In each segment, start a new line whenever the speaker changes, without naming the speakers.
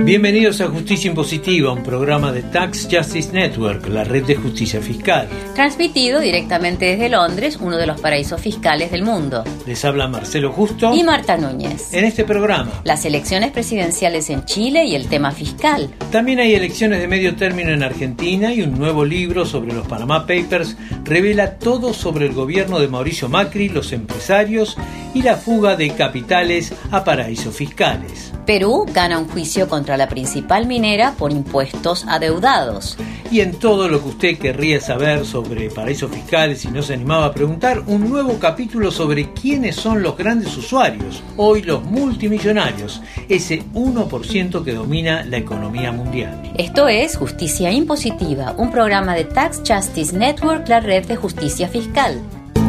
Bienvenidos a Justicia Impositiva, un programa de Tax Justice Network, la red de justicia fiscal.
Transmitido directamente desde Londres, uno de los paraísos fiscales del mundo.
Les habla Marcelo Justo
y Marta Núñez.
En este programa,
las elecciones presidenciales en Chile y el tema fiscal.
También hay elecciones de medio término en Argentina y un nuevo libro sobre los Panama Papers revela todo sobre el gobierno de Mauricio Macri, los empresarios y la fuga de capitales a paraísos fiscales.
Perú gana un juicio contra la principal minera por impuestos adeudados.
Y en todo lo que usted querría saber sobre paraísos fiscales y no se animaba a preguntar, un nuevo capítulo sobre quiénes son los grandes usuarios, hoy los multimillonarios, ese 1% que domina la economía mundial.
Esto es Justicia Impositiva, un programa de Tax Justice Network, la red de justicia fiscal.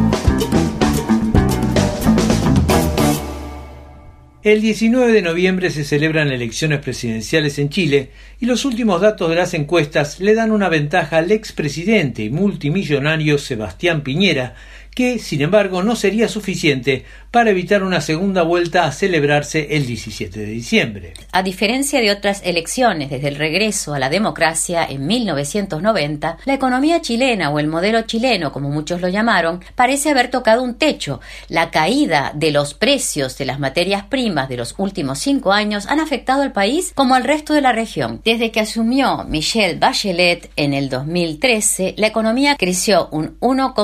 El 19 de noviembre se celebran elecciones presidenciales en Chile y los últimos datos de las encuestas le dan una ventaja al expresidente y multimillonario Sebastián Piñera, que, sin embargo, no sería suficiente para evitar una segunda vuelta a celebrarse el 17 de diciembre.
A diferencia de otras elecciones desde el regreso a la democracia en 1990, la economía chilena o el modelo chileno, como muchos lo llamaron, parece haber tocado un techo. La caída de los precios de las materias primas de los últimos 5 años han afectado al país como al resto de la región. Desde que asumió Michelle Bachelet en el 2013, la economía creció un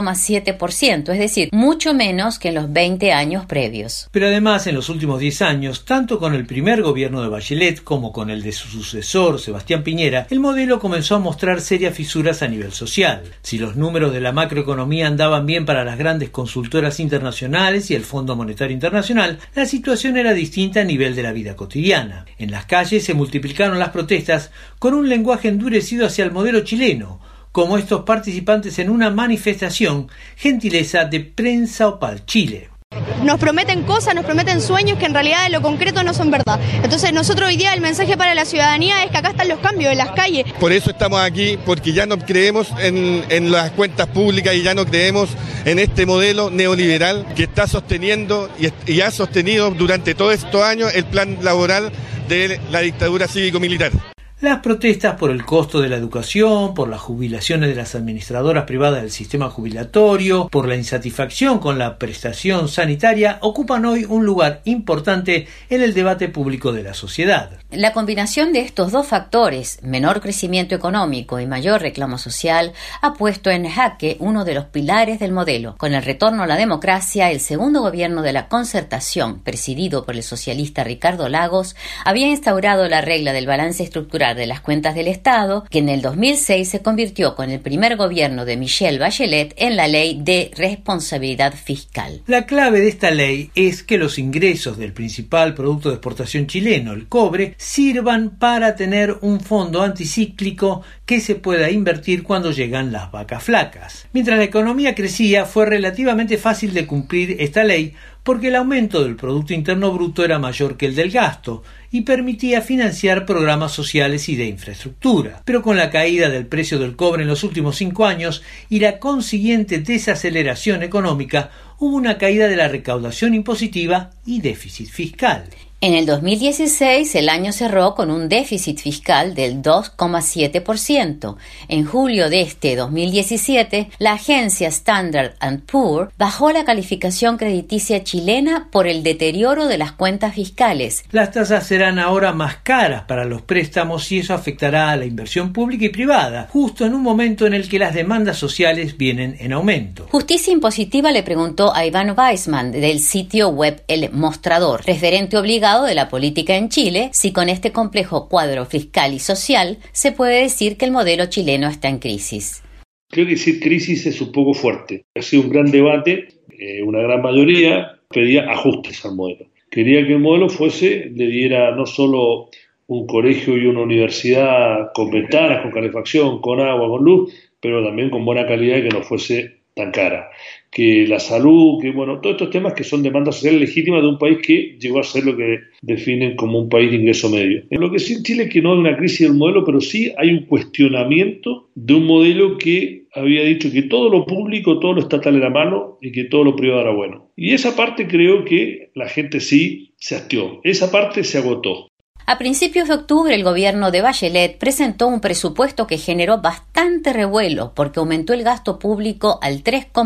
1,7%. Es decir, mucho menos que en los 20 años previos.
Pero además, en los últimos 10 años, tanto con el primer gobierno de Bachelet como con el de su sucesor, Sebastián Piñera, el modelo comenzó a mostrar serias fisuras a nivel social. Si los números de la macroeconomía andaban bien para las grandes consultoras internacionales y el Fondo Monetario Internacional, la situación era distinta a nivel de la vida cotidiana. En las calles se multiplicaron las protestas con un lenguaje endurecido hacia el modelo chileno, como estos participantes en una manifestación, gentileza de Prensa Opal Chile.
Nos prometen cosas, nos prometen sueños que en realidad en lo concreto no son verdad. Entonces nosotros hoy día el mensaje para la ciudadanía es que acá están los cambios en las calles.
Por eso estamos aquí, porque ya no creemos en las cuentas públicas y ya no creemos en este modelo neoliberal que está sosteniendo y ha sostenido durante todos estos años el plan laboral de la dictadura cívico-militar.
Las protestas por el costo de la educación, por las jubilaciones de las administradoras privadas del sistema jubilatorio, por la insatisfacción con la prestación sanitaria, ocupan hoy un lugar importante en el debate público de la sociedad.
La combinación de estos dos factores, menor crecimiento económico y mayor reclamo social, ha puesto en jaque uno de los pilares del modelo. Con el retorno a la democracia, el segundo gobierno de la Concertación, presidido por el socialista Ricardo Lagos, había instaurado la regla del balance estructural de las cuentas del Estado, que en el 2006 se convirtió con el primer gobierno de Michelle Bachelet en la Ley de Responsabilidad Fiscal.
La clave de esta ley es que los ingresos del principal producto de exportación chileno, el cobre, sirvan para tener un fondo anticíclico que se pueda invertir cuando llegan las vacas flacas. Mientras la economía crecía, fue relativamente fácil de cumplir esta ley porque el aumento del Producto Interno Bruto era mayor que el del gasto y permitía financiar programas sociales y de infraestructura. Pero con la caída del precio del cobre en los últimos 5 años y la consiguiente desaceleración económica, hubo una caída de la recaudación impositiva y déficit fiscal.
En el 2016, el año cerró con un déficit fiscal del 2,7%. En julio de este 2017, la agencia Standard & Poor's bajó la calificación crediticia chilena por el deterioro de las cuentas fiscales.
Las tasas serán ahora más caras para los préstamos y eso afectará a la inversión pública y privada, justo en un momento en el que las demandas sociales vienen en aumento.
Justicia Impositiva le preguntó a Iván Weissman del sitio web El Mostrador, referente obligado de la política en Chile, si con este complejo cuadro fiscal y social se puede decir que el modelo chileno está en crisis.
Creo que decir crisis es un poco fuerte. Ha sido un gran debate, una gran mayoría pedía ajustes al modelo. Quería que el modelo le diera no solo un colegio y una universidad con ventanas, con calefacción, con agua, con luz, pero también con buena calidad y que no fuese tan cara. Que la salud, todos estos temas que son demandas sociales legítimas de un país que llegó a ser lo que definen como un país de ingreso medio. En lo que sí en Chile es que no hay una crisis del modelo, pero sí hay un cuestionamiento de un modelo que había dicho que todo lo público, todo lo estatal era malo y que todo lo privado era bueno. Y esa parte creo que la gente sí se hastió, esa parte se agotó.
A principios de octubre, el gobierno de Bachelet presentó un presupuesto que generó bastante revuelo porque aumentó el gasto público al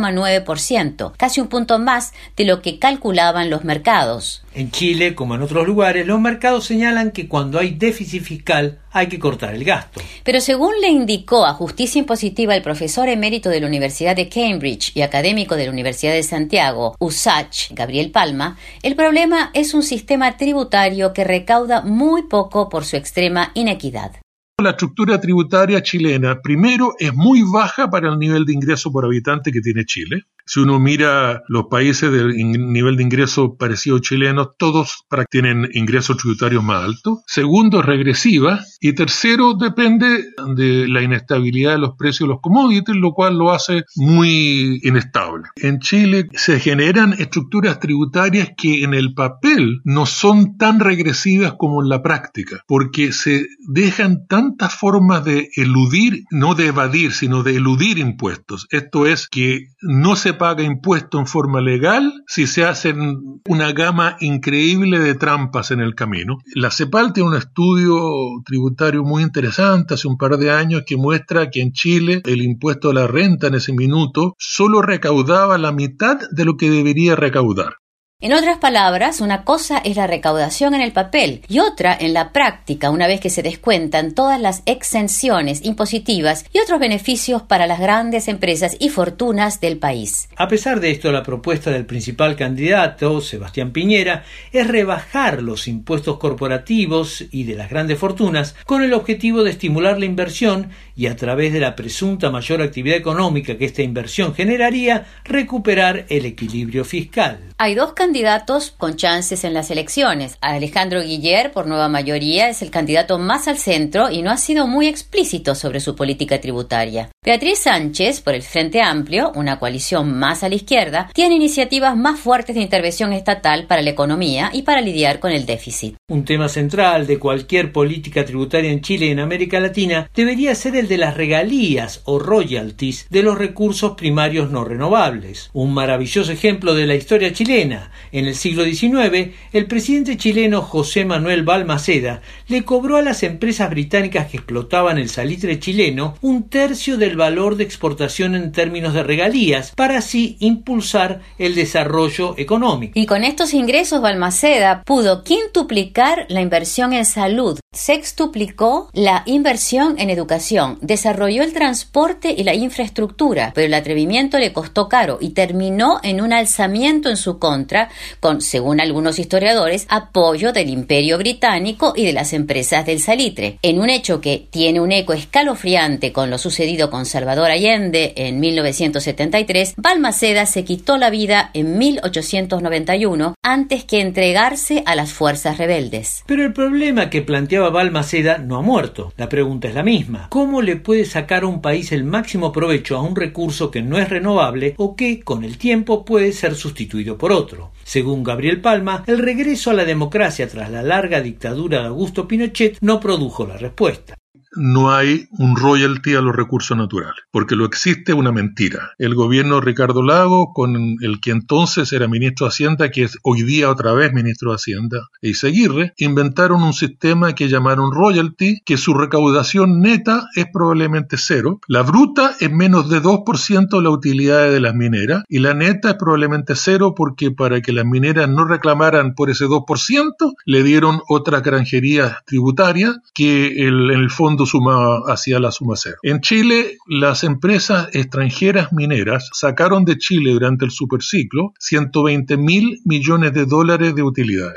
3,9%, casi un punto más de lo que calculaban los mercados.
En Chile, como en otros lugares, los mercados señalan que cuando hay déficit fiscal hay que cortar el gasto.
Pero según le indicó a Justicia Impositiva el profesor emérito de la Universidad de Cambridge y académico de la Universidad de Santiago, USACH, Gabriel Palma, el problema es un sistema tributario que recauda muy poco por su extrema inequidad.
La estructura tributaria chilena, primero, es muy baja para el nivel de ingreso por habitante que tiene Chile. Si uno mira los países del nivel de ingreso parecido chileno, todos tienen ingresos tributarios más altos. Segundo, es regresiva. Y tercero, depende de la inestabilidad de los precios de los commodities, lo cual lo hace muy inestable. En Chile se generan estructuras tributarias que en el papel no son tan regresivas como en la práctica, porque se dejan tantas formas de eludir, no de evadir, sino de eludir impuestos. Esto es que no se paga impuesto en forma legal si se hacen una gama increíble de trampas en el camino. La CEPAL tiene un estudio tributario muy interesante hace un par de años que muestra que en Chile el impuesto a la renta en ese minuto solo recaudaba la mitad de lo que debería recaudar.
En otras palabras, una cosa es la recaudación en el papel y otra en la práctica, una vez que se descuentan todas las exenciones impositivas y otros beneficios para las grandes empresas y fortunas del país.
A pesar de esto, la propuesta del principal candidato, Sebastián Piñera, es rebajar los impuestos corporativos y de las grandes fortunas con el objetivo de estimular la inversión y, a través de la presunta mayor actividad económica que esta inversión generaría, recuperar el equilibrio fiscal.
Hay dos candidatos con chances en las elecciones. Alejandro Guiller, por Nueva Mayoría, es el candidato más al centro y no ha sido muy explícito sobre su política tributaria. Beatriz Sánchez, por el Frente Amplio, una coalición más a la izquierda, tiene iniciativas más fuertes de intervención estatal para la economía y para lidiar con el déficit.
Un tema central de cualquier política tributaria en Chile y en América Latina debería ser el de las regalías o royalties de los recursos primarios no renovables. Un maravilloso ejemplo de la historia chilena. En el siglo XIX, el presidente chileno José Manuel Balmaceda le cobró a las empresas británicas que explotaban el salitre chileno 1/3 del valor de exportación en términos de regalías, para así impulsar el desarrollo económico.
Y con estos ingresos, Balmaceda pudo quintuplicar la inversión en salud, sextuplicó la inversión en educación, desarrolló el transporte y la infraestructura, pero el atrevimiento le costó caro y terminó en un alzamiento en su contra, con, según algunos historiadores, apoyo del Imperio Británico y de las empresas del salitre, en un hecho que tiene un eco escalofriante con lo sucedido con Salvador Allende en 1973. Balmaceda se quitó la vida en 1891 antes que entregarse a las fuerzas rebeldes.
Pero el problema que planteaba Balmaceda no ha muerto. La pregunta es la misma. ¿Cómo le puede sacar a un país el máximo provecho a un recurso que no es renovable o que, con el tiempo, puede ser sustituido por otro? Según Gabriel Palma, el regreso a la democracia tras la larga dictadura de Augusto Pinochet no produjo la respuesta.
No hay un royalty a los recursos naturales, porque lo existe una mentira. El gobierno de Ricardo Lagos, con el que entonces era ministro de Hacienda, que es hoy día otra vez ministro de Hacienda, e Izaguirre, inventaron un sistema que llamaron royalty, que su recaudación neta es probablemente cero, la bruta es menos de 2% de la utilidad de las mineras, y la neta es probablemente cero porque para que las mineras no reclamaran por ese 2%, le dieron otra granjería tributaria que en el fondo hacía la suma cero. En Chile, las empresas extranjeras mineras sacaron de Chile durante el superciclo 120.000 millones de dólares de utilidades.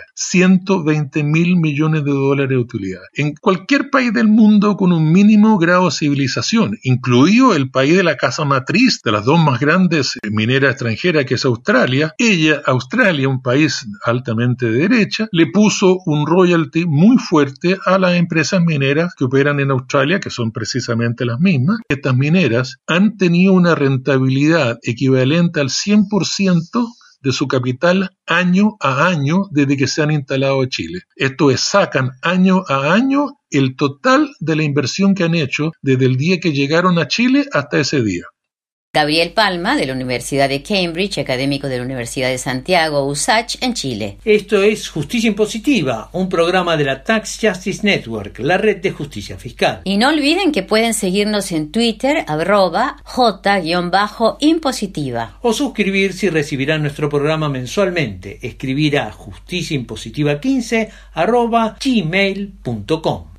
120.000 millones de dólares de utilidades. En cualquier país del mundo con un mínimo grado de civilización, incluido el país de la casa matriz de las dos más grandes mineras extranjeras, que es Australia, Australia, un país altamente de derecha, le puso un royalty muy fuerte a las empresas mineras que operan en Australia, que son precisamente las mismas. Estas mineras han tenido una rentabilidad equivalente al 100% de su capital año a año desde que se han instalado en Chile. Esto es, sacan año a año el total de la inversión que han hecho desde el día que llegaron a Chile hasta ese día.
Gabriel Palma, de la Universidad de Cambridge, académico de la Universidad de Santiago, USACH, en Chile.
Esto es Justicia Impositiva, un programa de la Tax Justice Network, la red de justicia fiscal.
Y no olviden que pueden seguirnos en Twitter, @J_impositiva.
O suscribirse y recibirán nuestro programa mensualmente. Escribir a justiciaimpositiva15@gmail.com.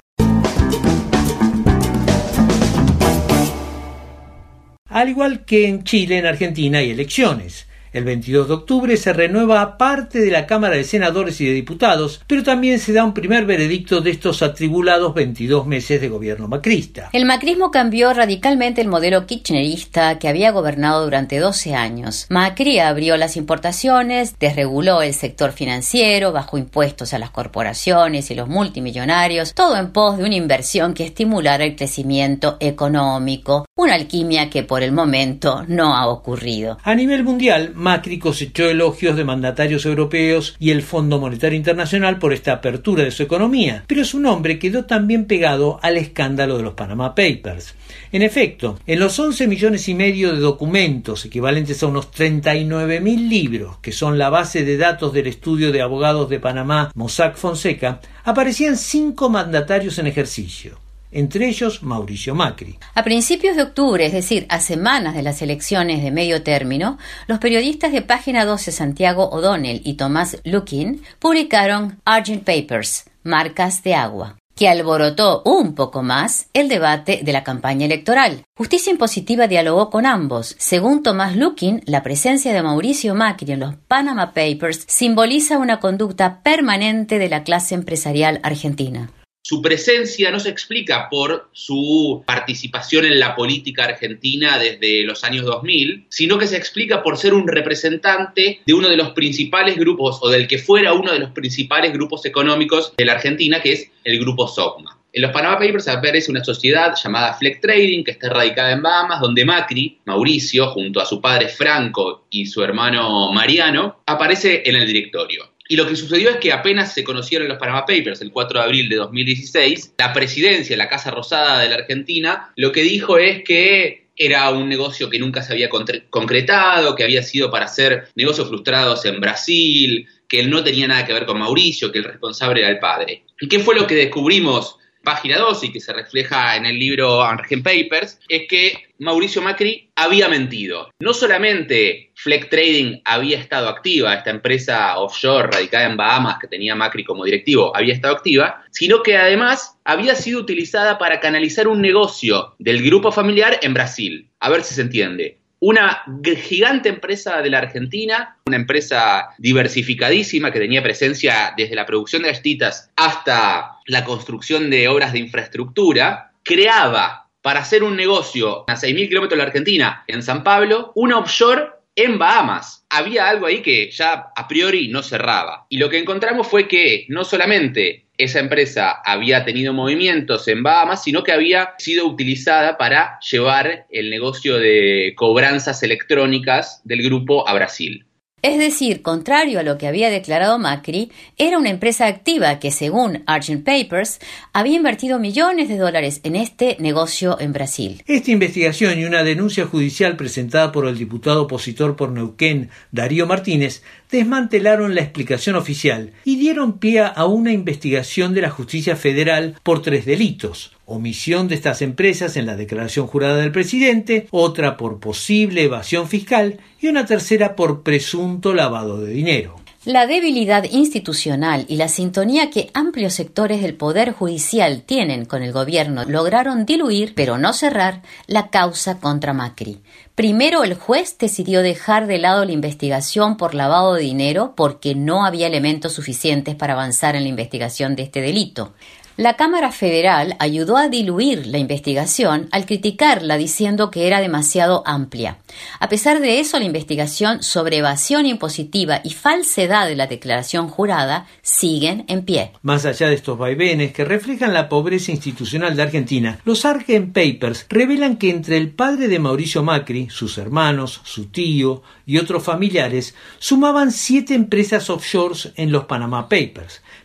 Al igual que en Chile, en Argentina hay elecciones. El 22 de octubre se renueva parte de la Cámara de Senadores y de Diputados, pero también se da un primer veredicto de estos atribulados 22 meses de gobierno macrista.
El macrismo cambió radicalmente el modelo kirchnerista que había gobernado durante 12 años. Macri abrió las importaciones, desreguló el sector financiero, bajó impuestos a las corporaciones y los multimillonarios, todo en pos de una inversión que estimulara el crecimiento económico, una alquimia que por el momento no ha ocurrido.
A nivel mundial, Macri cosechó elogios de mandatarios europeos y el Fondo Monetario Internacional por esta apertura de su economía, pero su nombre quedó también pegado al escándalo de los Panama Papers. En efecto, en los 11,5 millones de documentos, equivalentes a unos 39.000 libros, que son la base de datos del estudio de abogados de Panamá Mossack Fonseca, aparecían 5 mandatarios en ejercicio. Entre ellos Mauricio Macri.
A principios de octubre, es decir, a semanas de las elecciones de medio término, los periodistas de Página 12 Santiago O'Donnell y Tomás Lukin publicaron Argent Papers, marcas de agua, que alborotó un poco más el debate de la campaña electoral. Justicia Impositiva dialogó con ambos. Según Tomás Lukin, la presencia de Mauricio Macri en los Panama Papers simboliza una conducta permanente de la clase empresarial argentina.
Su presencia no se explica por su participación en la política argentina desde los años 2000, sino que se explica por ser un representante de uno de los principales grupos, o del que fuera uno de los principales grupos económicos de la Argentina, que es el grupo SOCMA. En los Panama Papers aparece una sociedad llamada Fleck Trading, que está radicada en Bahamas, donde Macri, Mauricio, junto a su padre Franco y su hermano Mariano, aparece en el directorio. Y lo que sucedió es que apenas se conocieron los Panama Papers, el 4 de abril de 2016, la presidencia, la Casa Rosada de la Argentina, lo que dijo es que era un negocio que nunca se había concretado, que había sido para hacer negocios frustrados en Brasil, que él no tenía nada que ver con Mauricio, que el responsable era el padre. ¿Y qué fue lo que descubrimos? Página 2 y que se refleja en el libro Argent Papers, es que Mauricio Macri había mentido. No solamente Fleck Trading había estado activa, esta empresa offshore radicada en Bahamas que tenía Macri como directivo, había estado activa, sino que además había sido utilizada para canalizar un negocio del grupo familiar en Brasil. A ver si se entiende. Una gigante empresa de la Argentina, una empresa diversificadísima que tenía presencia desde la producción de galletitas hasta la construcción de obras de infraestructura, creaba para hacer un negocio a 6.000 kilómetros de la Argentina, en San Pablo, una offshore en Bahamas. Había algo ahí que ya a priori no cerraba. Y lo que encontramos fue que no solamente esa empresa había tenido movimientos en Bahamas, sino que había sido utilizada para llevar el negocio de cobranzas electrónicas del grupo a Brasil.
Es decir, contrario a lo que había declarado Macri, era una empresa activa que, según Argent Papers, había invertido millones de dólares en este negocio en Brasil.
Esta investigación y una denuncia judicial presentada por el diputado opositor por Neuquén, Darío Martínez, desmantelaron la explicación oficial y dieron pie a una investigación de la justicia federal por 3 delitos. Omisión de estas empresas en la declaración jurada del presidente, otra por posible evasión fiscal y una tercera por presunto lavado de dinero.
La debilidad institucional y la sintonía que amplios sectores del Poder Judicial tienen con el gobierno lograron diluir, pero no cerrar, la causa contra Macri. Primero, el juez decidió dejar de lado la investigación por lavado de dinero porque no había elementos suficientes para avanzar en la investigación de este delito. La Cámara Federal ayudó a diluir la investigación al criticarla diciendo que era demasiado amplia. A pesar de eso, la investigación sobre evasión impositiva y falsedad de la declaración jurada siguen en pie.
Más allá de estos vaivenes que reflejan la pobreza institucional de Argentina, los Argent Papers revelan que entre el padre de Mauricio Macri, sus hermanos, su tío y otros familiares, sumaban 7 empresas offshores en los Panama Papers.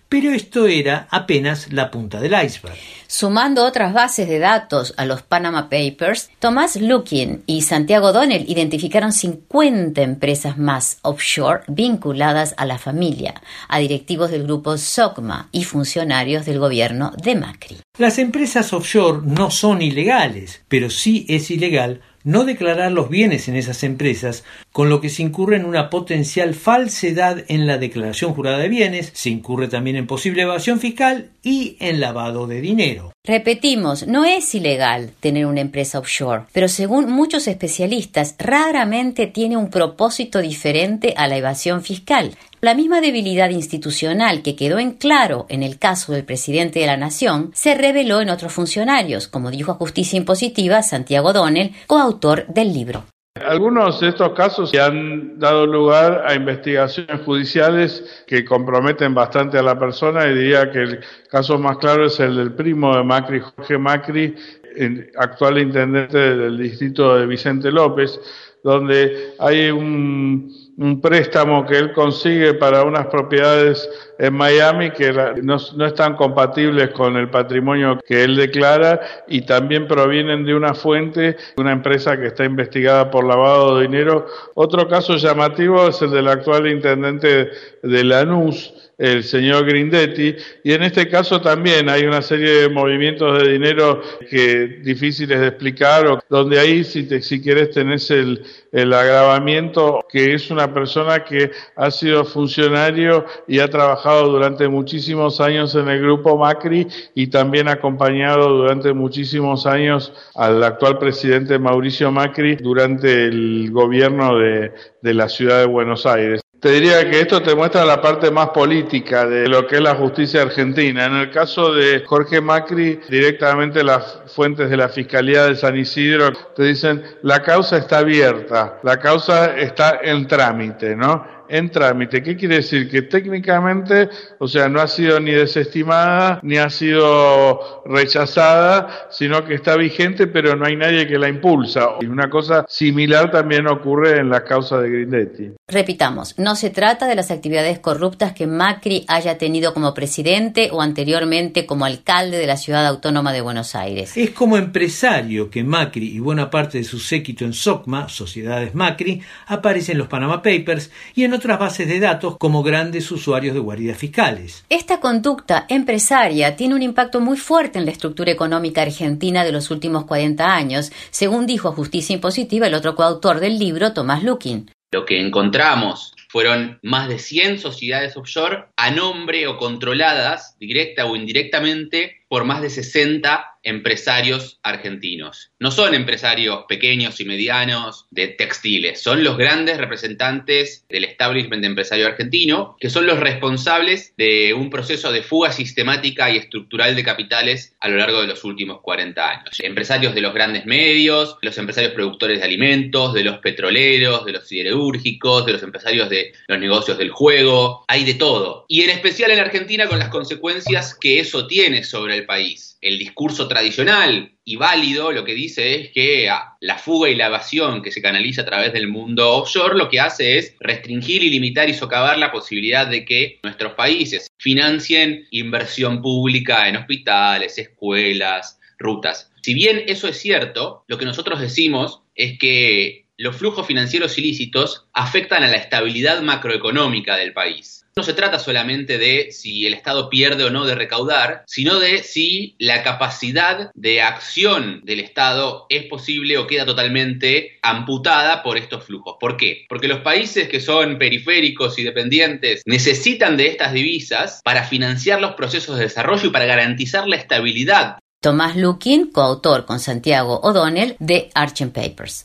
Pero esto era apenas la punta del iceberg.
Sumando otras bases de datos a los Panama Papers, Thomas Lukin y Santiago O'Donnell identificaron 50 empresas más offshore vinculadas a la familia, a directivos del grupo SOCMA y funcionarios del gobierno de Macri.
Las empresas offshore no son ilegales, pero sí es ilegal no declarar los bienes en esas empresas, con lo que se incurre en una potencial falsedad en la declaración jurada de bienes, se incurre también en posible evasión fiscal y en lavado de dinero.
Repetimos, no es ilegal tener una empresa offshore, pero según muchos especialistas, raramente tiene un propósito diferente a la evasión fiscal. La misma debilidad institucional que quedó en claro en el caso del presidente de la Nación se reveló en otros funcionarios, como dijo a Justicia Impositiva Santiago O'Donnell, coautor del libro.
Algunos de estos casos han dado lugar a investigaciones judiciales que comprometen bastante a la persona, y diría que el caso más claro es el del primo de Macri, Jorge Macri, actual intendente del distrito de Vicente López, donde hay un préstamo que él consigue para unas propiedades en Miami que no están compatibles con el patrimonio que él declara, y también provienen de una fuente, una empresa que está investigada por lavado de dinero. Otro caso llamativo es el del actual intendente de Lanús, el señor Grindetti, y en este caso también hay una serie de movimientos de dinero que difíciles de explicar, o donde ahí si querés tenés el agravamiento que es una persona que ha sido funcionario y ha trabajado durante muchísimos años en el grupo Macri, y también ha acompañado durante muchísimos años al actual presidente Mauricio Macri durante el gobierno de la ciudad de Buenos Aires. Te diría que esto te muestra la parte más política de lo que es la justicia argentina. En el caso de Jorge Macri, directamente las fuentes de la Fiscalía de San Isidro te dicen: la causa está abierta, la causa está en trámite, ¿no? En trámite. ¿Qué quiere decir? Que técnicamente, o sea, no ha sido ni desestimada, ni ha sido rechazada, sino que está vigente, pero no hay nadie que la impulsa. Y una cosa similar también ocurre en la causa de Grindetti.
Repitamos, no se trata de las actividades corruptas que Macri haya tenido como presidente o anteriormente como alcalde de la Ciudad Autónoma de Buenos Aires.
Es como empresario que Macri y buena parte de su séquito en SOCMA, Sociedades Macri, aparecen en los Panama Papers y en otras bases de datos como grandes usuarios de guaridas fiscales.
Esta conducta empresaria tiene un impacto muy fuerte en la estructura económica argentina de los últimos 40 años, según dijo a Justicia Impositiva el otro coautor del libro, Thomas Lukin.
Lo que encontramos fueron más de 100 sociedades offshore a nombre o controladas, directa o indirectamente, por más de 60 empresarios argentinos. No son empresarios pequeños y medianos de textiles, son los grandes representantes del establishment empresario argentino, que son los responsables de un proceso de fuga sistemática y estructural de capitales a lo largo de los últimos 40 años. Empresarios de los grandes medios, los empresarios productores de alimentos, de los petroleros, de los siderúrgicos, de los empresarios de los negocios del juego, hay de todo. Y en especial en Argentina, con las consecuencias que eso tiene sobre el país. El discurso tradicional y válido lo que dice es que la fuga y la evasión que se canaliza a través del mundo offshore lo que hace es restringir y limitar y socavar la posibilidad de que nuestros países financien inversión pública en hospitales, escuelas, rutas. Si bien eso es cierto, lo que nosotros decimos es que los flujos financieros ilícitos afectan a la estabilidad macroeconómica del país. No se trata solamente de si el Estado pierde o no de recaudar, sino de si la capacidad de acción del Estado es posible o queda totalmente amputada por estos flujos. ¿Por qué? Porque los países que son periféricos y dependientes necesitan de estas divisas para financiar los procesos de desarrollo y para garantizar la estabilidad.
Thomas Lukin, coautor con Santiago O'Donnell de Argent Papers.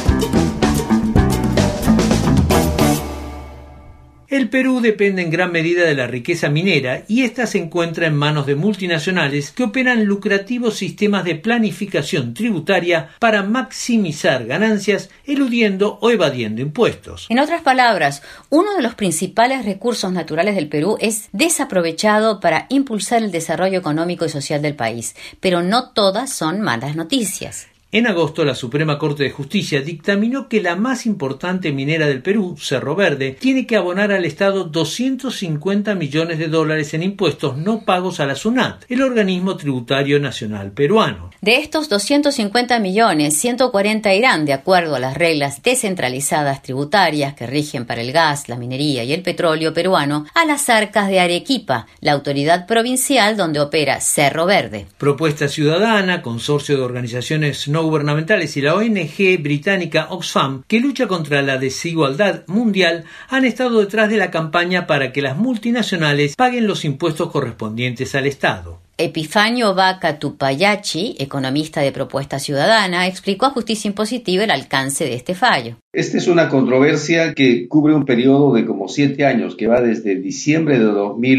El Perú depende en gran medida de la riqueza minera y ésta se encuentra en manos de multinacionales que operan lucrativos sistemas de planificación tributaria para maximizar ganancias, eludiendo o evadiendo impuestos.
En otras palabras, uno de los principales recursos naturales del Perú es desaprovechado para impulsar el desarrollo económico y social del país, pero no todas son malas noticias.
En agosto, la Suprema Corte de Justicia dictaminó que la más importante minera del Perú, Cerro Verde, tiene que abonar al Estado $250 millones en impuestos no pagos a la SUNAT, el organismo tributario nacional peruano.
De estos 250 millones, 140 irán, de acuerdo a las reglas descentralizadas tributarias que rigen para el gas, la minería y el petróleo peruano, a las arcas de Arequipa, la autoridad provincial donde opera Cerro Verde.
Propuesta Ciudadana, consorcio de organizaciones no gubernamentales y la ONG británica Oxfam, que lucha contra la desigualdad mundial, han estado detrás de la campaña para que las multinacionales paguen los impuestos correspondientes al Estado.
Epifanio Vaca Tupayachi, economista de Propuesta Ciudadana, explicó a Justicia Impositiva el alcance de este fallo.
Esta es una controversia que cubre un periodo de como 7 años, que va desde diciembre de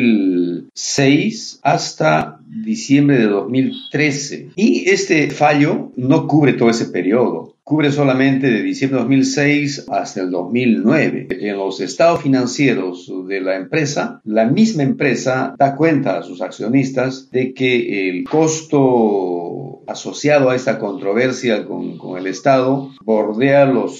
2006 hasta diciembre de 2013. Y este fallo no cubre todo ese periodo. Cubre solamente de diciembre de 2006 hasta el 2009. En los estados financieros de la empresa, la misma empresa da cuenta a sus accionistas de que el costo asociado a esta controversia con el Estado bordea los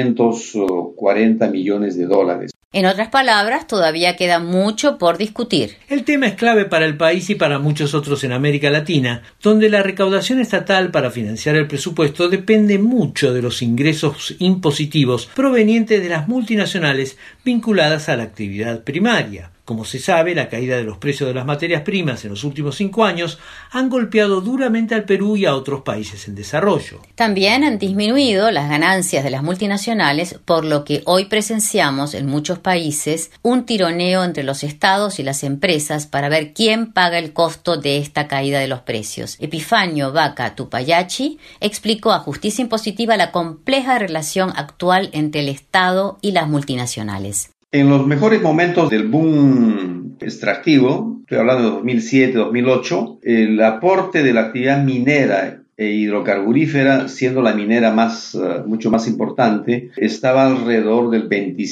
540 millones de dólares.
En otras palabras, todavía queda mucho por discutir.
El tema es clave para el país y para muchos otros en América Latina, donde la recaudación estatal para financiar el presupuesto depende mucho de los ingresos impositivos provenientes de las multinacionales vinculadas a la actividad primaria. Como se sabe, la caída de los precios de las materias primas en los últimos 5 años han golpeado duramente al Perú y a otros países en desarrollo.
También han disminuido las ganancias de las multinacionales, por lo que hoy presenciamos en muchos países un tironeo entre los estados y las empresas para ver quién paga el costo de esta caída de los precios. Epifanio Vaca Tupayachi explicó a Justicia Impositiva la compleja relación actual entre el Estado y las multinacionales.
En los mejores momentos del boom extractivo, estoy hablando de 2007, 2008, el aporte de la actividad minera e hidrocarburífera, siendo la minera mucho más importante, estaba alrededor del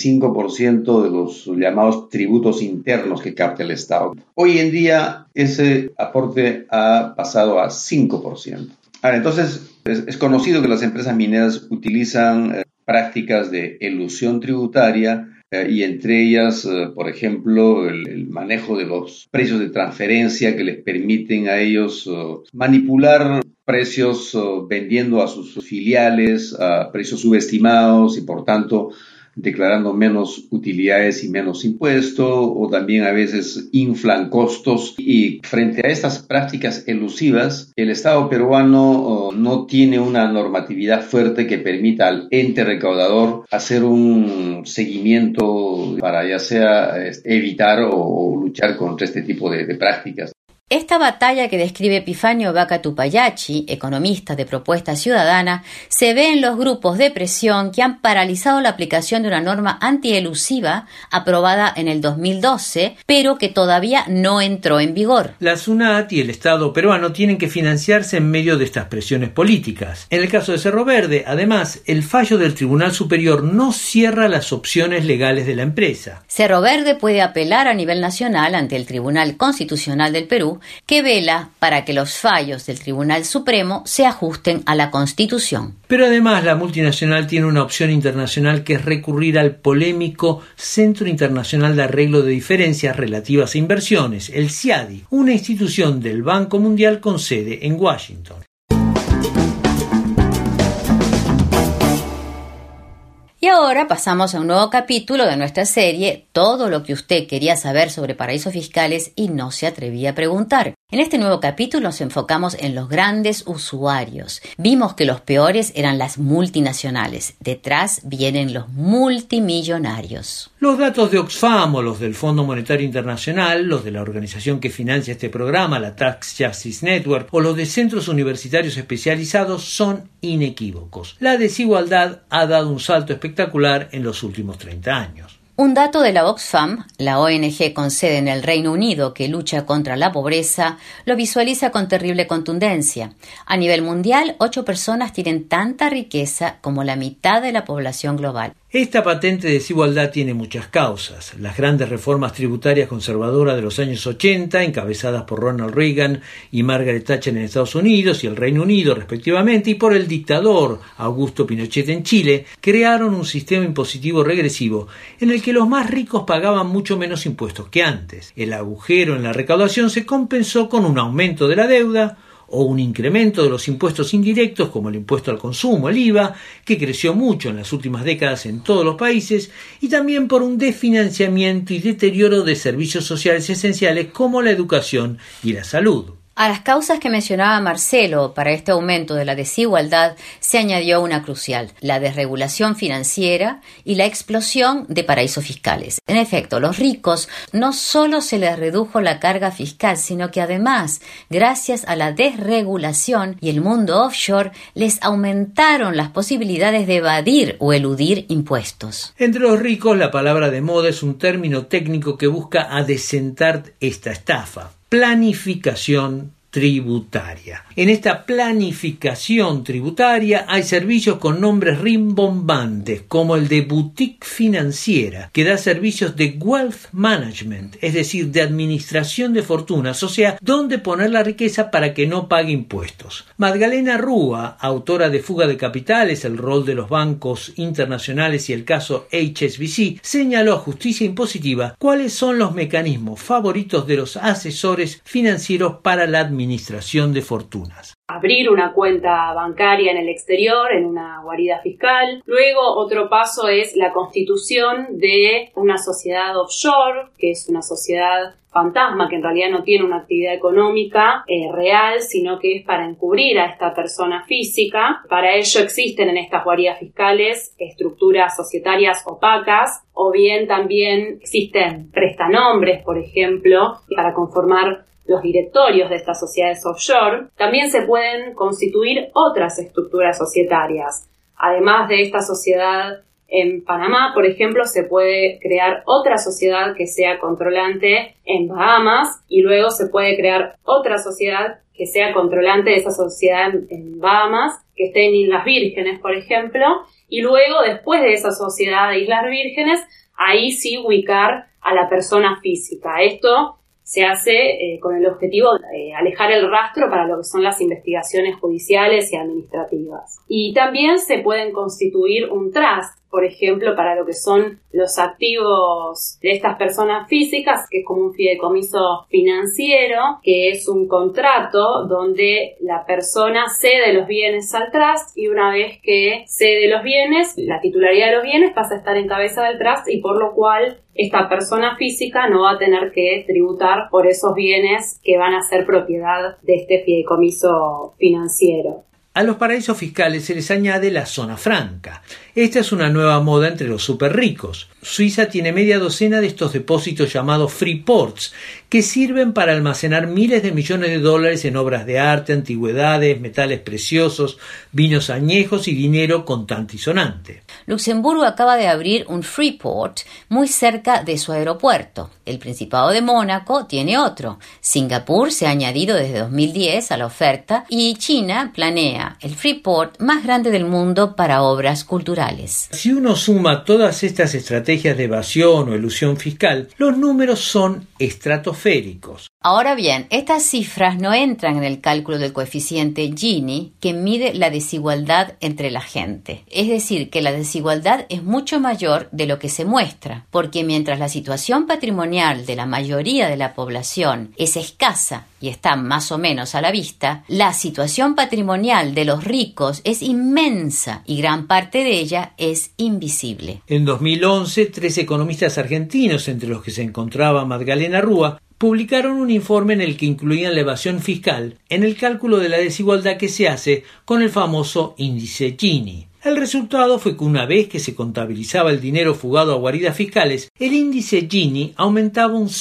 25% de los llamados tributos internos que capta el Estado. Hoy en día ese aporte ha pasado a 5%. Ahora, entonces, es conocido que las empresas mineras utilizan prácticas de elusión tributaria, y entre ellas, por ejemplo, el manejo de los precios de transferencia que les permiten a ellos manipular precios vendiendo a sus filiales a precios subestimados y, por tanto, declarando menos utilidades y menos impuestos, o también a veces inflan costos. Y frente a estas prácticas elusivas, el Estado peruano no tiene una normatividad fuerte que permita al ente recaudador hacer un seguimiento para ya sea evitar o luchar contra este tipo de prácticas.
Esta batalla que describe Epifanio Vaca Tupayachi, economista de Propuesta Ciudadana, se ve en los grupos de presión que han paralizado la aplicación de una norma antielusiva aprobada en el 2012, pero que todavía no entró en vigor.
La SUNAT y el Estado peruano tienen que financiarse en medio de estas presiones políticas. En el caso de Cerro Verde, además, el fallo del Tribunal Superior no cierra las opciones legales de la empresa.
Cerro Verde puede apelar a nivel nacional ante el Tribunal Constitucional del Perú, que vela para que los fallos del Tribunal Supremo se ajusten a la Constitución.
Pero además la multinacional tiene una opción internacional que es recurrir al polémico Centro Internacional de Arreglo de Diferencias Relativas a Inversiones, el CIADI, una institución del Banco Mundial con sede en Washington.
Y ahora pasamos a un nuevo capítulo de nuestra serie Todo lo que usted quería saber sobre paraísos fiscales y no se atrevía a preguntar. En este nuevo capítulo nos enfocamos en los grandes usuarios. Vimos que los peores eran las multinacionales. Detrás vienen los multimillonarios.
Los datos de Oxfam o los del Fondo Monetario Internacional, los de la organización que financia este programa, la Tax Justice Network, o los de centros universitarios especializados son inequívocos. La desigualdad ha dado un salto espectacular en los últimos 30 años.
Un dato de la Oxfam, la ONG con sede en el Reino Unido que lucha contra la pobreza, lo visualiza con terrible contundencia. A nivel mundial, 8 personas tienen tanta riqueza como la mitad de la población global.
Esta patente desigualdad tiene muchas causas. Las grandes reformas tributarias conservadoras de los años 80, encabezadas por Ronald Reagan y Margaret Thatcher en Estados Unidos y el Reino Unido respectivamente, y por el dictador Augusto Pinochet en Chile, crearon un sistema impositivo regresivo en el que los más ricos pagaban mucho menos impuestos que antes. El agujero en la recaudación se compensó con un aumento de la deuda o un incremento de los impuestos indirectos como el impuesto al consumo, el IVA, que creció mucho en las últimas décadas en todos los países, y también por un desfinanciamiento y deterioro de servicios sociales esenciales como la educación y la salud.
A las causas que mencionaba Marcelo para este aumento de la desigualdad se añadió una crucial, la desregulación financiera y la explosión de paraísos fiscales. En efecto, los ricos no solo se les redujo la carga fiscal, sino que además, gracias a la desregulación y el mundo offshore, les aumentaron las posibilidades de evadir o eludir impuestos.
Entre los ricos, la palabra de moda es un término técnico que busca adecentar esta estafa. Planificación tributaria. En esta planificación tributaria hay servicios con nombres rimbombantes, como el de boutique financiera, que da servicios de wealth management, es decir, de administración de fortunas, o sea, dónde poner la riqueza para que no pague impuestos. Magdalena Rúa, autora de Fuga de Capitales, el rol de los bancos internacionales y el caso HSBC, señaló a Justicia Impositiva cuáles son los mecanismos favoritos de los asesores financieros para la administración de fortunas.
Abrir una cuenta bancaria en el exterior, en una guarida fiscal. Luego, otro paso es la constitución de una sociedad offshore, que es una sociedad fantasma, que en realidad no tiene una actividad económica real, sino que es para encubrir a esta persona física. Para ello existen en estas guaridas fiscales estructuras societarias opacas, o bien también existen prestanombres, por ejemplo, para conformar los directorios de estas sociedades offshore. También se pueden constituir otras estructuras societarias. Además de esta sociedad en Panamá, por ejemplo, se puede crear otra sociedad que sea controlante en Bahamas, y luego se puede crear otra sociedad que sea controlante de esa sociedad en Bahamas, que esté en Islas Vírgenes, por ejemplo, y luego, después de esa sociedad de Islas Vírgenes, ahí sí ubicar a la persona física. Esto se hace con el objetivo de alejar el rastro para lo que son las investigaciones judiciales y administrativas. Y también se pueden constituir un trust, por ejemplo, para lo que son los activos de estas personas físicas, que es como un fideicomiso financiero, que es un contrato donde la persona cede los bienes al trust, y una vez que cede los bienes, la titularidad de los bienes pasa a estar en cabeza del trust, y por lo cual esta persona física no va a tener que tributar por esos bienes que van a ser propiedad de este fideicomiso financiero.
A los paraísos fiscales se les añade la zona franca. Esta es una nueva moda entre los súper ricos. Suiza tiene media docena de estos depósitos llamados free ports, que sirven para almacenar miles de millones de dólares en obras de arte, antigüedades, metales preciosos, vinos añejos y dinero contante y sonante.
Luxemburgo acaba de abrir un free port muy cerca de su aeropuerto. El Principado de Mónaco tiene otro. Singapur se ha añadido desde 2010 a la oferta, y China planea el free port más grande del mundo para obras culturales.
Si uno suma todas estas estrategias de evasión o elusión fiscal, los números son estratosféricos.
Ahora bien, estas cifras no entran en el cálculo del coeficiente Gini, que mide la desigualdad entre la gente. Es decir, que la desigualdad es mucho mayor de lo que se muestra, porque mientras la situación patrimonial de la mayoría de la población es escasa y está más o menos a la vista, la situación patrimonial de los ricos es inmensa y gran parte de ella es invisible.
En 2011, 3 economistas argentinos, entre los que se encontraba Magdalena Rúa, publicaron un informe en el que incluían la evasión fiscal en el cálculo de la desigualdad que se hace con el famoso índice Gini. El resultado fue que una vez que se contabilizaba el dinero fugado a guaridas fiscales, el índice Gini aumentaba un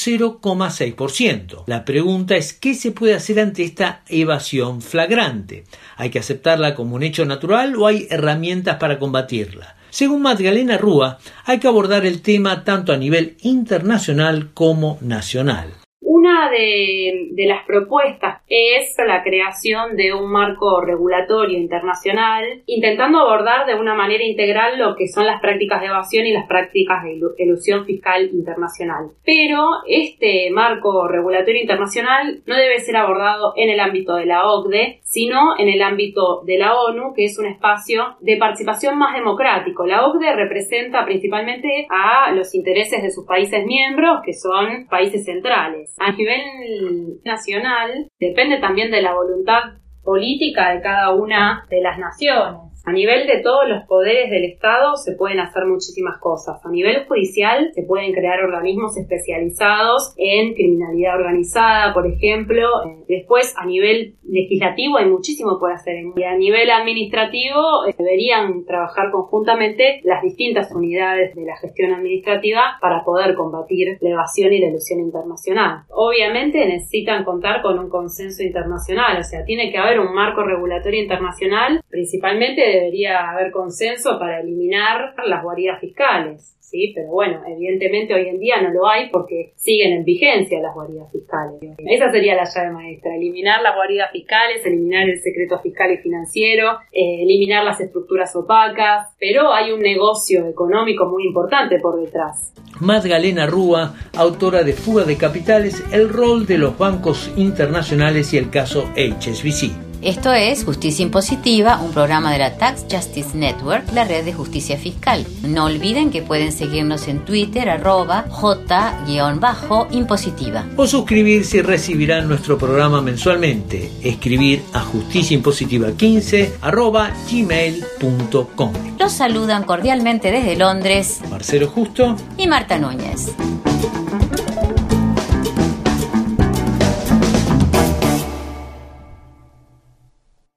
0,6%. La pregunta es ¿qué se puede hacer ante esta evasión flagrante? ¿Hay que aceptarla como un hecho natural o hay herramientas para combatirla? Según Magdalena Rúa, hay que abordar el tema tanto a nivel internacional como nacional.
Una de las propuestas es la creación de un marco regulatorio internacional, intentando abordar de una manera integral lo que son las prácticas de evasión y las prácticas de elusión fiscal internacional. Pero este marco regulatorio internacional no debe ser abordado en el ámbito de la OCDE, sino en el ámbito de la ONU, que es un espacio de participación más democrático. La OCDE representa principalmente a los intereses de sus países miembros, que son países centrales. A nivel nacional, depende también de la voluntad política de cada una de las naciones. A nivel de todos los poderes del Estado se pueden hacer muchísimas cosas. A nivel judicial se pueden crear organismos especializados en criminalidad organizada, por ejemplo. Después, a nivel legislativo hay muchísimo por hacer. Y a nivel administrativo deberían trabajar conjuntamente las distintas unidades de la gestión administrativa para poder combatir la evasión y la elusión internacional. Obviamente necesitan contar con un consenso internacional, o sea, tiene que haber un marco regulatorio internacional. Principalmente debería haber consenso para eliminar las guaridas fiscales. Sí, pero bueno, evidentemente hoy en día no lo hay porque siguen en vigencia las guaridas fiscales. Esa sería la llave maestra: eliminar las guaridas fiscales, eliminar el secreto fiscal y financiero, eliminar las estructuras opacas, pero hay un negocio económico muy importante por detrás.
Magdalena Rúa, autora de Fuga de Capitales, el rol de los bancos internacionales y el caso HSBC.
Esto es Justicia Impositiva, un programa de la Tax Justice Network, la red de justicia fiscal. No olviden que pueden seguirnos en Twitter, @J_impositiva.
O suscribirse y recibirán nuestro programa mensualmente. Escribir a justiciaimpositiva15 @gmail.com.
Los saludan cordialmente desde Londres
Marcelo Justo
y Marta Núñez.